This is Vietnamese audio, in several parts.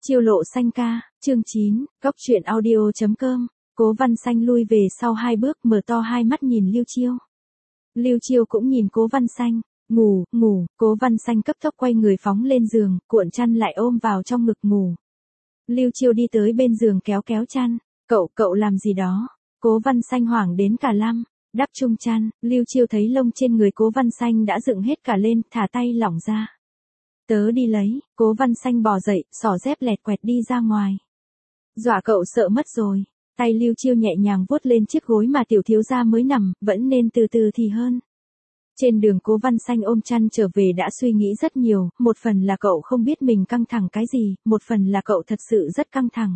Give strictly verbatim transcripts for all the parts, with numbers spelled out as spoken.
Chiêu lộ xanh ca, chương chín, góc truyện audio.com, Cố Văn Xanh lui về sau hai bước mở to hai mắt nhìn Lưu Chiêu. Lưu Chiêu cũng nhìn Cố Văn Xanh, ngủ, ngủ, Cố Văn Xanh cấp tốc quay người phóng lên giường, cuộn chăn lại ôm vào trong ngực ngủ. Lưu Chiêu đi tới bên giường kéo kéo chăn, cậu, cậu làm gì đó, Cố Văn Xanh hoảng đến cả lăm, đắp chung chăn, Lưu Chiêu thấy lông trên người Cố Văn Xanh đã dựng hết cả lên, thả tay lỏng ra. Tớ đi lấy, Cố Văn Xanh bò dậy, xỏ dép lẹt quẹt đi ra ngoài. Dọa cậu sợ mất rồi, tay Lưu Chiêu nhẹ nhàng vuốt lên chiếc gối mà tiểu thiếu gia mới nằm, vẫn nên từ từ thì hơn. Trên đường Cố Văn Xanh ôm chăn trở về đã suy nghĩ rất nhiều, một phần là cậu không biết mình căng thẳng cái gì, một phần là cậu thật sự rất căng thẳng.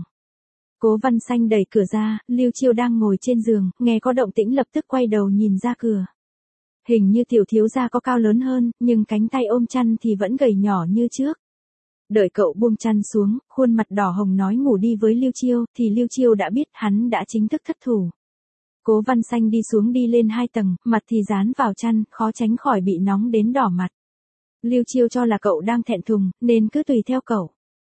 Cố Văn Xanh đẩy cửa ra, Lưu Chiêu đang ngồi trên giường, nghe có động tĩnh lập tức quay đầu nhìn ra cửa. Hình như tiểu thiếu gia có cao lớn hơn, nhưng cánh tay ôm chăn thì vẫn gầy nhỏ như trước. Đợi cậu buông chăn xuống, khuôn mặt đỏ hồng nói ngủ đi với Lưu Chiêu, thì Lưu Chiêu đã biết hắn đã chính thức thất thủ. Cố Văn Xanh đi xuống đi lên hai tầng, mặt thì dán vào chăn, khó tránh khỏi bị nóng đến đỏ mặt. Lưu Chiêu cho là cậu đang thẹn thùng, nên cứ tùy theo cậu.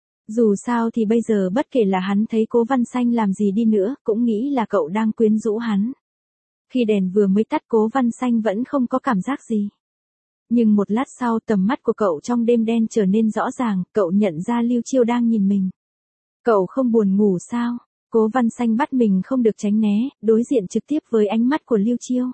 Dù sao thì bây giờ bất kể là hắn thấy Cố Văn Xanh làm gì đi nữa, cũng nghĩ là cậu đang quyến rũ hắn. Khi đèn vừa mới tắt Cố Văn Xanh vẫn không có cảm giác gì. Nhưng một lát sau tầm mắt của cậu trong đêm đen trở nên rõ ràng, cậu nhận ra Lưu Chiêu đang nhìn mình. Cậu không buồn ngủ sao? Cố Văn Xanh bắt mình không được tránh né, đối diện trực tiếp với ánh mắt của Lưu Chiêu.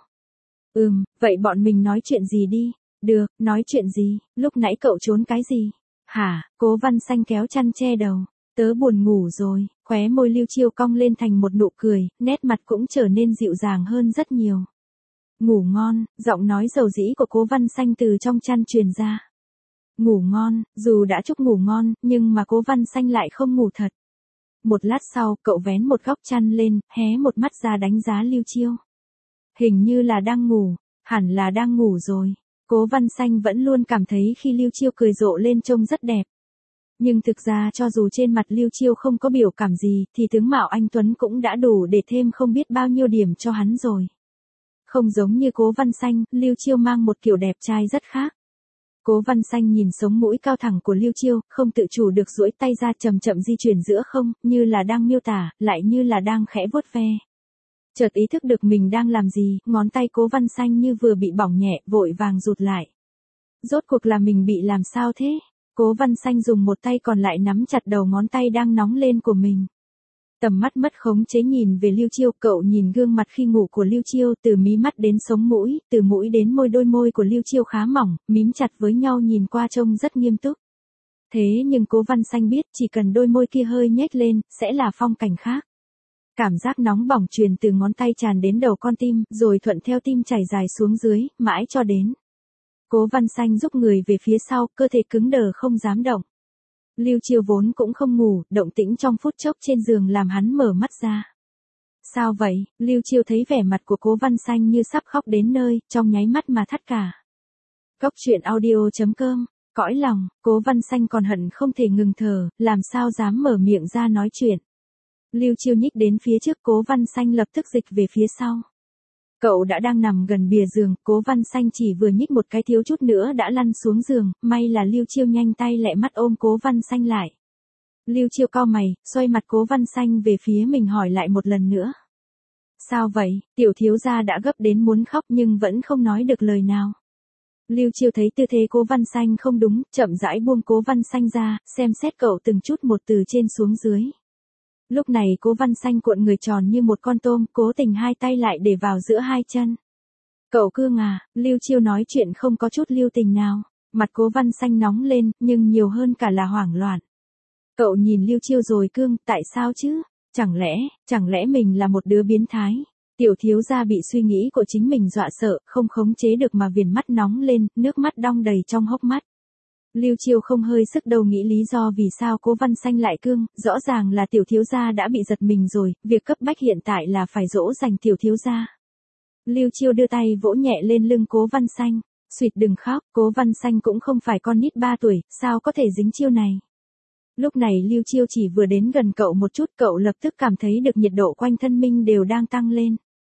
Ừm, vậy bọn mình nói chuyện gì đi? Được, nói chuyện gì? Lúc nãy cậu trốn cái gì? Hả? Cố Văn Xanh kéo chăn che đầu. Tớ buồn ngủ rồi, khóe môi Lưu Chiêu cong lên thành một nụ cười, nét mặt cũng trở nên dịu dàng hơn rất nhiều. Ngủ ngon, giọng nói dầu dĩ của Cố Văn Xanh từ trong chăn truyền ra. Ngủ ngon, dù đã chúc ngủ ngon, nhưng mà Cố Văn Xanh lại không ngủ thật. Một lát sau, cậu vén một góc chăn lên, hé một mắt ra đánh giá Lưu Chiêu. Hình như là đang ngủ, hẳn là đang ngủ rồi. Cố Văn Xanh vẫn luôn cảm thấy khi Lưu Chiêu cười rộ lên trông rất đẹp. Nhưng thực ra cho dù trên mặt Lưu Chiêu không có biểu cảm gì, thì tướng mạo anh Tuấn cũng đã đủ để thêm không biết bao nhiêu điểm cho hắn rồi. Không giống như Cố Văn Xanh, Lưu Chiêu mang một kiểu đẹp trai rất khác. Cố Văn Xanh nhìn sống mũi cao thẳng của Lưu Chiêu, không tự chủ được duỗi tay ra chậm chậm di chuyển giữa không, như là đang miêu tả, lại như là đang khẽ vuốt ve. Chợt ý thức được mình đang làm gì, ngón tay Cố Văn Xanh như vừa bị bỏng nhẹ, vội vàng rụt lại. Rốt cuộc là mình bị làm sao thế? Cố Văn Xanh dùng một tay còn lại nắm chặt đầu ngón tay đang nóng lên của mình. Tầm mắt mất khống chế nhìn về Lưu Chiêu, cậu nhìn gương mặt khi ngủ của Lưu Chiêu, từ mí mắt đến sống mũi, từ mũi đến môi, đôi môi của Lưu Chiêu khá mỏng, mím chặt với nhau nhìn qua trông rất nghiêm túc. Thế nhưng Cố Văn Xanh biết chỉ cần đôi môi kia hơi nhếch lên, sẽ là phong cảnh khác. Cảm giác nóng bỏng truyền từ ngón tay tràn đến đầu con tim, rồi thuận theo tim chảy dài xuống dưới, mãi cho đến. Cố Văn Xanh rúc người về phía sau, cơ thể cứng đờ không dám động. Lưu Chiêu vốn cũng không ngủ, động tĩnh trong phút chốc trên giường làm hắn mở mắt ra. Sao vậy? Lưu Chiêu thấy vẻ mặt của Cố Văn Xanh như sắp khóc đến nơi, trong nháy mắt mà thắt cả. Góc truyện audio.com, cõi lòng, Cố Văn Xanh còn hận không thể ngừng thở, làm sao dám mở miệng ra nói chuyện. Lưu Chiêu nhích đến phía trước, Cố Văn Xanh lập tức dịch về phía sau. Cậu đã đang nằm gần bìa giường, Cố Văn Xanh chỉ vừa nhích một cái thiếu chút nữa đã lăn xuống giường, may là Lưu Chiêu nhanh tay lẹ mắt ôm Cố Văn Xanh lại. Lưu Chiêu cau mày, xoay mặt Cố Văn Xanh về phía mình hỏi lại một lần nữa. Sao vậy? Tiểu thiếu gia đã gấp đến muốn khóc nhưng vẫn không nói được lời nào. Lưu Chiêu thấy tư thế Cố Văn Xanh không đúng, chậm rãi buông Cố Văn Xanh ra, xem xét cậu từng chút một từ trên xuống dưới. Lúc này Cố Văn Xanh cuộn người tròn như một con tôm, cố tình hai tay lại để vào giữa hai chân. Cậu cương à? Lưu Chiêu nói chuyện không có chút lưu tình nào. Mặt Cố Văn Xanh nóng lên, nhưng nhiều hơn cả là hoảng loạn. Cậu nhìn Lưu Chiêu rồi cương, tại sao chứ? Chẳng lẽ, chẳng lẽ mình là một đứa biến thái? Tiểu thiếu gia bị suy nghĩ của chính mình dọa sợ, không khống chế được mà viền mắt nóng lên, nước mắt đong đầy trong hốc mắt. Lưu Chiêu không hơi sức đầu nghĩ lý do vì sao Cố Văn Xanh lại cương, rõ ràng là tiểu thiếu gia đã bị giật mình rồi, việc cấp bách hiện tại là phải dỗ dành tiểu thiếu gia. Lưu Chiêu đưa tay vỗ nhẹ lên lưng Cố Văn Xanh, "Xuyệt đừng khóc, Cố Văn Xanh cũng không phải con nít ba tuổi, sao có thể dính chiêu này." Lúc này Lưu Chiêu chỉ vừa đến gần cậu một chút, cậu lập tức cảm thấy được nhiệt độ quanh thân mình đều đang tăng lên.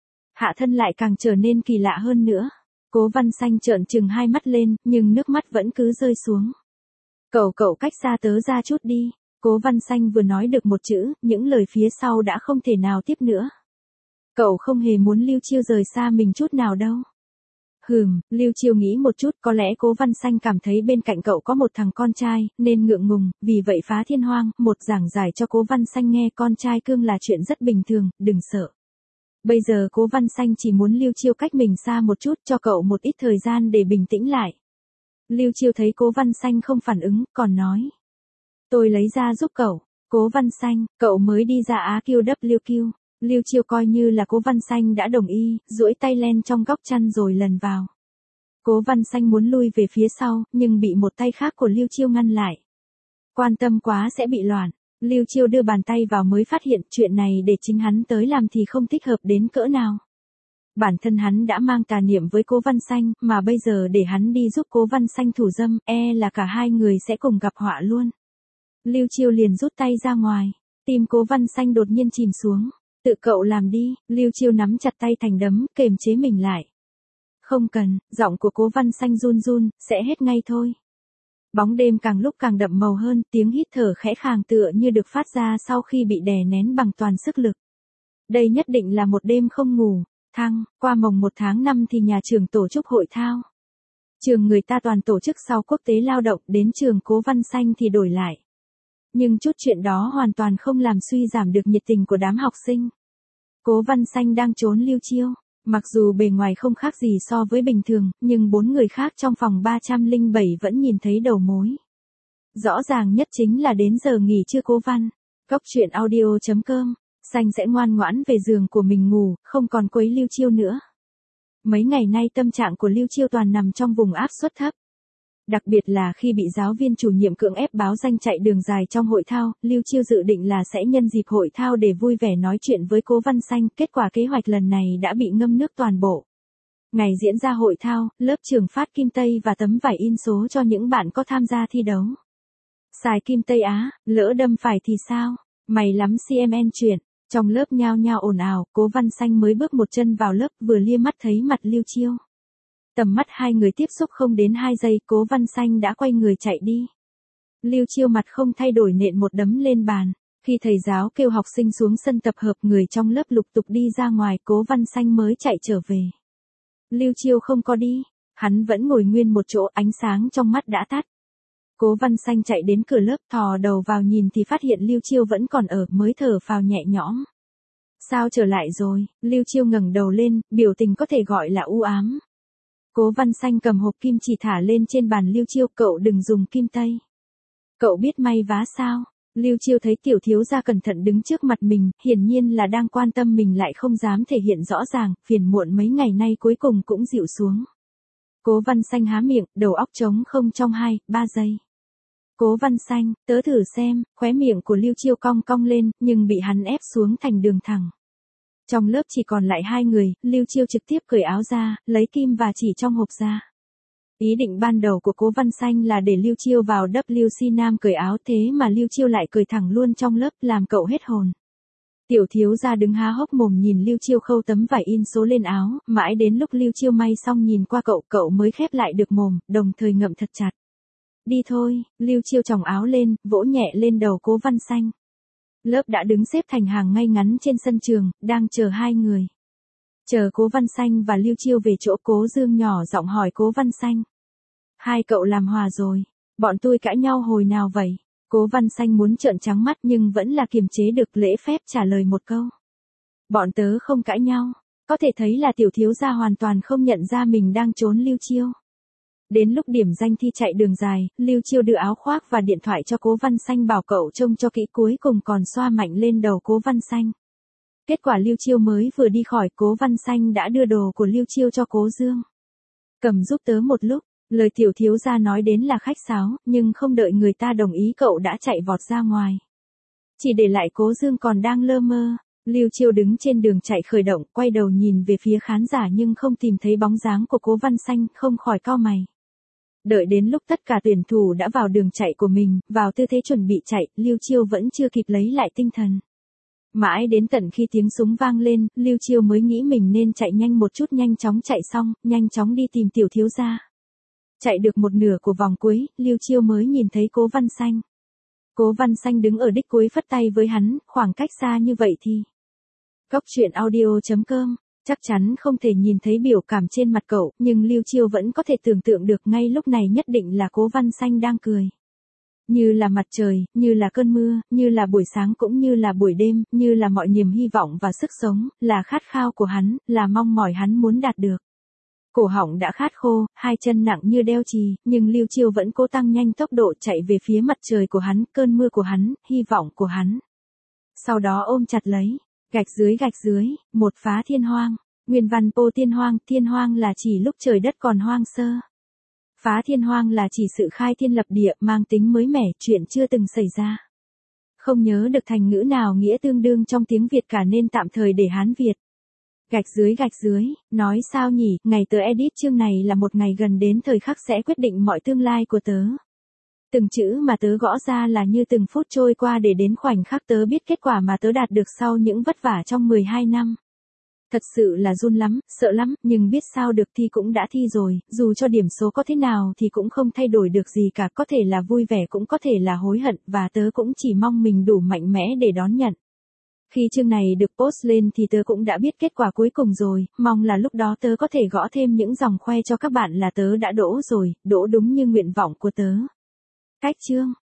Hạ thân lại càng trở nên kỳ lạ hơn nữa. Cố Văn Xanh trợn trừng hai mắt lên, nhưng nước mắt vẫn cứ rơi xuống. Cậu cậu cách xa tớ ra chút đi. Cố Văn Xanh vừa nói được một chữ, những lời phía sau đã không thể nào tiếp nữa. Cậu không hề muốn Lưu Chiêu rời xa mình chút nào đâu. Hừm, Lưu Chiêu nghĩ một chút, có lẽ Cố Văn Xanh cảm thấy bên cạnh cậu có một thằng con trai, nên ngượng ngùng, vì vậy phá thiên hoang, một giảng giải cho Cố Văn Xanh nghe con trai cưng là chuyện rất bình thường, đừng sợ. Bây giờ Cố Văn Xanh chỉ muốn Lưu Chiêu cách mình xa một chút, cho cậu một ít thời gian để bình tĩnh lại. Lưu Chiêu thấy Cố Văn Xanh không phản ứng, còn nói. Tôi lấy ra giúp cậu. Cố Văn Xanh, cậu mới đi ra Á Q W Q. Lưu Chiêu coi như là Cố Văn Xanh đã đồng ý, duỗi tay len trong góc chăn rồi lần vào. Cố Văn Xanh muốn lui về phía sau, nhưng bị một tay khác của Lưu Chiêu ngăn lại. Quan tâm quá sẽ bị loạn. Lưu Chiêu đưa bàn tay vào mới phát hiện chuyện này để chính hắn tới làm thì không thích hợp đến cỡ nào. Bản thân hắn đã mang tà niệm với Cố Văn Xanh, mà bây giờ để hắn đi giúp Cố Văn Xanh thủ dâm, e là cả hai người sẽ cùng gặp họa luôn. Lưu Chiêu liền rút tay ra ngoài, tim Cố Văn Xanh đột nhiên chìm xuống. Tự cậu làm đi, Lưu Chiêu nắm chặt tay thành đấm, kềm chế mình lại. Không cần, giọng của Cố Văn Xanh run run, sẽ hết ngay thôi. Bóng đêm càng lúc càng đậm màu hơn, tiếng hít thở khẽ khàng tựa như được phát ra sau khi bị đè nén bằng toàn sức lực. Đây nhất định là một đêm không ngủ. Thăng, qua mồng một tháng năm thì nhà trường tổ chức hội thao. Trường người ta toàn tổ chức sau quốc tế lao động, đến trường Cố Văn Xanh thì đổi lại. Nhưng chút chuyện đó hoàn toàn không làm suy giảm được nhiệt tình của đám học sinh. Cố Văn Xanh đang trốn Lưu Chiêu, mặc dù bề ngoài không khác gì so với bình thường, nhưng bốn người khác trong phòng ba trăm lẻ bảy vẫn nhìn thấy đầu mối. Rõ ràng nhất chính là đến giờ nghỉ trưa Cố Văn. Góc truyện audio chấm com, Xanh sẽ ngoan ngoãn về giường của mình ngủ, không còn quấy Lưu Chiêu nữa. Mấy ngày nay tâm trạng của Lưu Chiêu toàn nằm trong vùng áp suất thấp. Đặc biệt là khi bị giáo viên chủ nhiệm cưỡng ép báo danh chạy đường dài trong hội thao, Lưu Chiêu dự định là sẽ nhân dịp hội thao để vui vẻ nói chuyện với Cố Văn Xanh, kết quả kế hoạch lần này đã bị ngâm nước toàn bộ. Ngày diễn ra hội thao, lớp trường phát kim tây và tấm vải in số cho những bạn có tham gia thi đấu. Xài kim tây á, lỡ đâm phải thì sao? Mày lắm xê em en chuyện. Trong lớp nhao nhao ồn ào, Cố Văn Xanh mới bước một chân vào lớp vừa lia mắt thấy mặt Lưu Chiêu. Tầm mắt hai người tiếp xúc không đến hai giây, Cố Văn Xanh đã quay người chạy đi. Lưu Chiêu mặt không thay đổi nện một đấm lên bàn. Khi thầy giáo kêu học sinh xuống sân tập hợp, người trong lớp lục tục đi ra ngoài, Cố Văn Xanh mới chạy trở về. Lưu Chiêu không có đi, hắn vẫn ngồi nguyên một chỗ, ánh sáng trong mắt đã tắt. Cố Văn Xanh chạy đến cửa lớp, thò đầu vào nhìn thì phát hiện Lưu Chiêu vẫn còn ở, mới thở phào nhẹ nhõm. Sao trở lại rồi? Lưu Chiêu ngẩng đầu lên, biểu tình có thể gọi là u ám. Cố Văn Xanh cầm hộp kim chỉ thả lên trên bàn Lưu Chiêu, cậu đừng dùng kim tây. Cậu biết may vá sao? Lưu Chiêu thấy tiểu thiếu gia cẩn thận đứng trước mặt mình, hiển nhiên là đang quan tâm mình lại không dám thể hiện rõ ràng, phiền muộn mấy ngày nay cuối cùng cũng dịu xuống. Cố Văn Xanh há miệng, đầu óc trống không trong hai, ba giây. Cố Văn Xanh, tớ thử xem, khóe miệng của Lưu Chiêu cong cong lên, nhưng bị hắn ép xuống thành đường thẳng. Trong lớp chỉ còn lại hai người, Lưu Chiêu trực tiếp cởi áo ra, lấy kim và chỉ trong hộp ra. Ý định ban đầu của Cố Văn Xanh là để Lưu Chiêu vào W C Nam cởi áo, thế mà Lưu Chiêu lại cởi thẳng luôn trong lớp, làm cậu hết hồn. Tiểu thiếu gia đứng há hốc mồm nhìn Lưu Chiêu khâu tấm vải in số lên áo, mãi đến lúc Lưu Chiêu may xong nhìn qua cậu, cậu mới khép lại được mồm, đồng thời ngậm thật chặt. Đi thôi, Lưu Chiêu chòng áo lên, vỗ nhẹ lên đầu Cố Văn Xanh. Lớp đã đứng xếp thành hàng ngay ngắn trên sân trường, đang chờ hai người. Chờ Cố Văn Xanh và Lưu Chiêu về chỗ, Cố Dương nhỏ giọng hỏi Cố Văn Xanh. Hai cậu làm hòa rồi, bọn tôi cãi nhau hồi nào vậy? Cố Văn Xanh muốn trợn trắng mắt nhưng vẫn là kiềm chế được, lễ phép trả lời một câu. Bọn tớ không cãi nhau, có thể thấy là tiểu thiếu gia hoàn toàn không nhận ra mình đang trốn Lưu Chiêu. Đến lúc điểm danh thi chạy đường dài, Lưu Chiêu đưa áo khoác và điện thoại cho Cố Văn Xanh bảo cậu trông cho kỹ, cuối cùng còn xoa mạnh lên đầu Cố Văn Xanh. Kết quả Lưu Chiêu mới vừa đi khỏi, Cố Văn Xanh đã đưa đồ của Lưu Chiêu cho Cố Dương. Cầm giúp tớ một lúc, lời tiểu thiếu gia nói đến là khách sáo, nhưng không đợi người ta đồng ý cậu đã chạy vọt ra ngoài. Chỉ để lại Cố Dương còn đang lơ mơ. Lưu Chiêu đứng trên đường chạy khởi động, quay đầu nhìn về phía khán giả nhưng không tìm thấy bóng dáng của Cố Văn Xanh, không khỏi cau mày. Đợi đến lúc tất cả tuyển thủ đã vào đường chạy của mình, vào tư thế chuẩn bị chạy, Lưu Chiêu vẫn chưa kịp lấy lại tinh thần. Mãi đến tận khi tiếng súng vang lên, Lưu Chiêu mới nghĩ mình nên chạy nhanh một chút, nhanh chóng chạy xong, nhanh chóng đi tìm tiểu thiếu gia. Chạy được một nửa của vòng cuối, Lưu Chiêu mới nhìn thấy Cố Văn Xanh. Cố Văn Xanh đứng ở đích cuối phất tay với hắn, khoảng cách xa như vậy thì. Góc truyện audio.com, chắc chắn không thể nhìn thấy biểu cảm trên mặt cậu, nhưng Lưu Chiêu vẫn có thể tưởng tượng được ngay lúc này nhất định là Cố Văn Xanh đang cười. Như là mặt trời, như là cơn mưa, như là buổi sáng cũng như là buổi đêm, như là mọi niềm hy vọng và sức sống, là khát khao của hắn, là mong mỏi hắn muốn đạt được. Cổ họng đã khát khô, hai chân nặng như đeo chì, nhưng Lưu Chiêu vẫn cố tăng nhanh tốc độ chạy về phía mặt trời của hắn, cơn mưa của hắn, hy vọng của hắn. Sau đó ôm chặt lấy, gạch dưới gạch dưới, một phá thiên hoang. Nguyên văn Pô Thiên Hoang, thiên hoang là chỉ lúc trời đất còn hoang sơ. Phá thiên hoang là chỉ sự khai thiên lập địa, mang tính mới mẻ, chuyện chưa từng xảy ra. Không nhớ được thành ngữ nào nghĩa tương đương trong tiếng Việt cả nên tạm thời để Hán Việt. Gạch dưới gạch dưới, nói sao nhỉ, ngày tớ edit chương này là một ngày gần đến thời khắc sẽ quyết định mọi tương lai của tớ. Từng chữ mà tớ gõ ra là như từng phút trôi qua để đến khoảnh khắc tớ biết kết quả mà tớ đạt được sau những vất vả trong mười hai năm. Thật sự là run lắm, sợ lắm, nhưng biết sao được thì cũng đã thi rồi, dù cho điểm số có thế nào thì cũng không thay đổi được gì cả, có thể là vui vẻ cũng có thể là hối hận, và tớ cũng chỉ mong mình đủ mạnh mẽ để đón nhận. Khi chương này được post lên thì tớ cũng đã biết kết quả cuối cùng rồi, mong là lúc đó tớ có thể gõ thêm những dòng khoe cho các bạn là tớ đã đỗ rồi, đỗ đúng như nguyện vọng của tớ. Cách chương